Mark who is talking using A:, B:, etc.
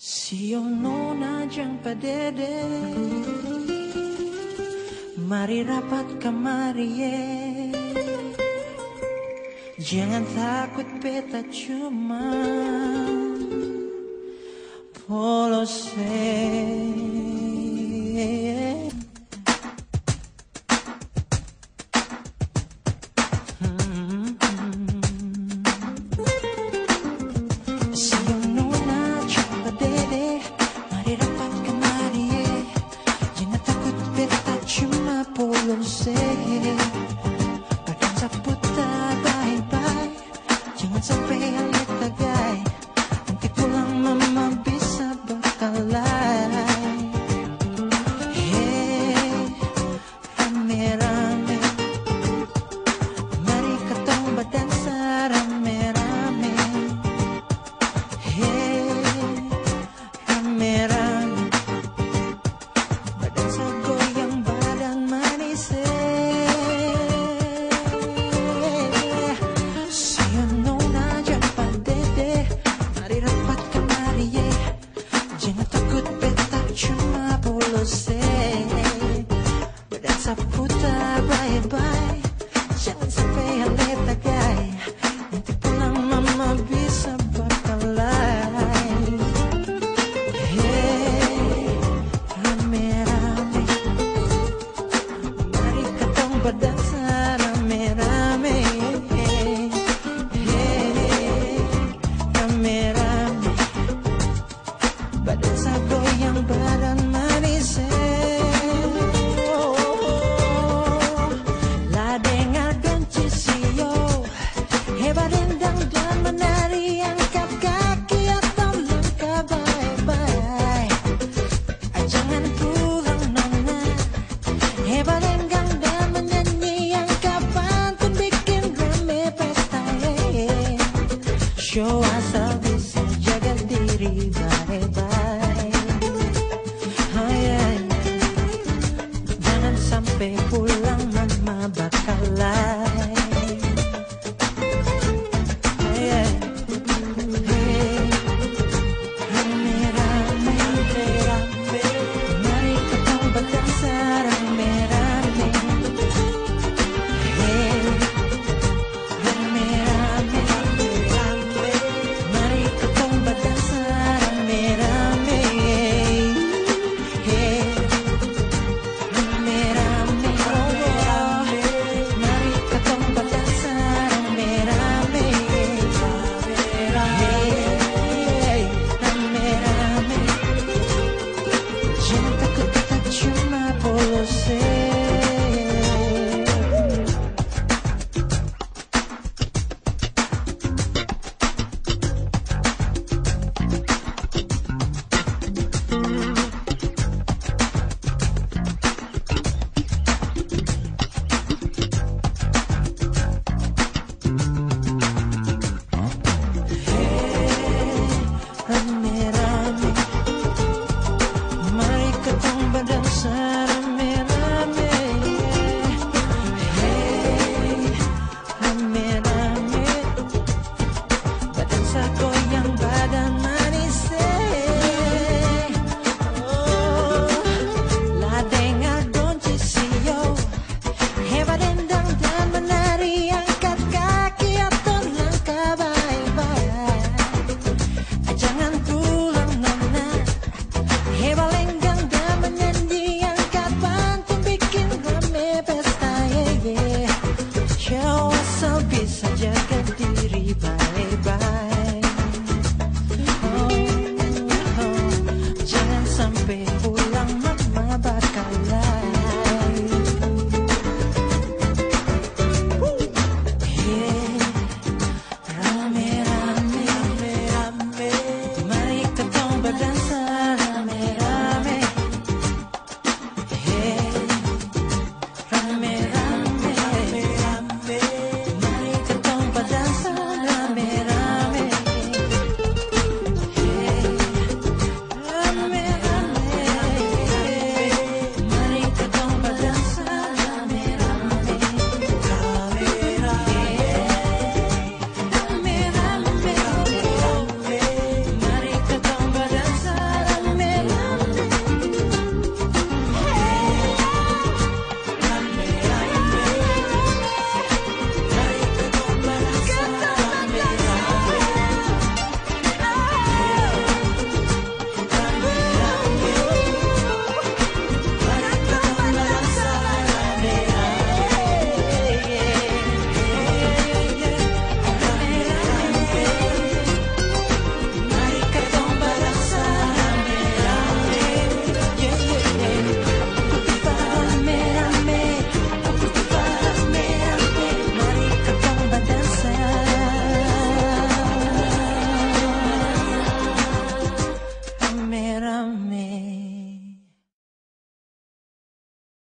A: Sio nona jang padede, mari rapat kemari ye. Jangan takut beta cuma polos. Berdansa putar bye-bye, jangan sampai halit tagai. Nanti pulang mama bisa berkelahi. Hey, rame-rame, mari ketong berdansa rame-rame. Hey, rame-rame, berdansa goyang badan manis. Jangan takut beta cuma polos. Berdansa putar bye-bye, jangan sampai halit tagai. Nanti pulang mama bisa berkelahi. Hey, rame-rame, mari ketong berdansa rame-rame. Hey, rame-rame, berdansa goyang badan manis. La dengarkan Cisio, hebat rendang dan menari, angkat kaki atau langkah bye-bye. Jangan pulang nona, hebat rendang dan menyanyi, angkat pantun bikin rame pesta. Show asal bisa jaga diri bye-bye.